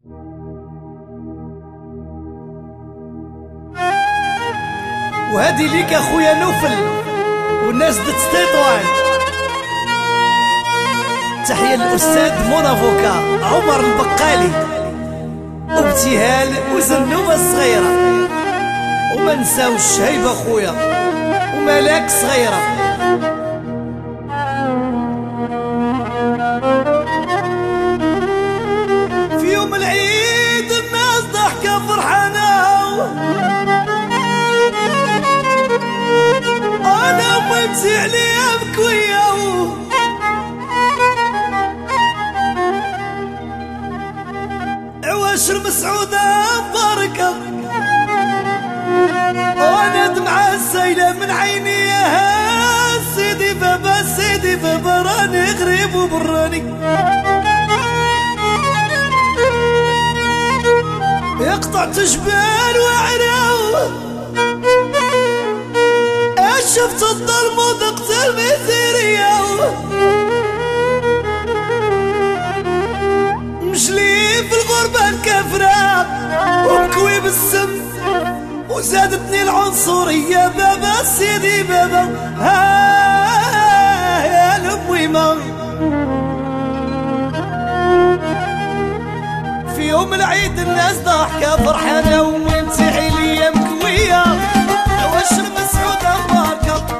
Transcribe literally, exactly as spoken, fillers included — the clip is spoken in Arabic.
وهذه ليك اخويا نوفل والناس دت تطوان. تحية للأستاذ مونافوكا عمر البقالي وابتهال وزنوبة الصغيرة، وما نساوش هيبة خويا وملاك صغيرة. في يوم العيد الناس ضحكة فرحانة، أنا وممسي عليها بكوية عواشر مسعودة مباركة، وانا دمعة السايلة من عيني يا سيدي بابا سيدي بابا راني غريب وبراني. قطعت جبال وعراو شفت الظلم وذقت المثيرية، مشلي في الغربة الكافرة ومكوي بالسم وزادتني العنصرية بابا سيدي بابا ها يا المهمة. في يوم العيد الناس ضحكة فرحانة وانت عليا مكوية عواشر مسعودة مباركة،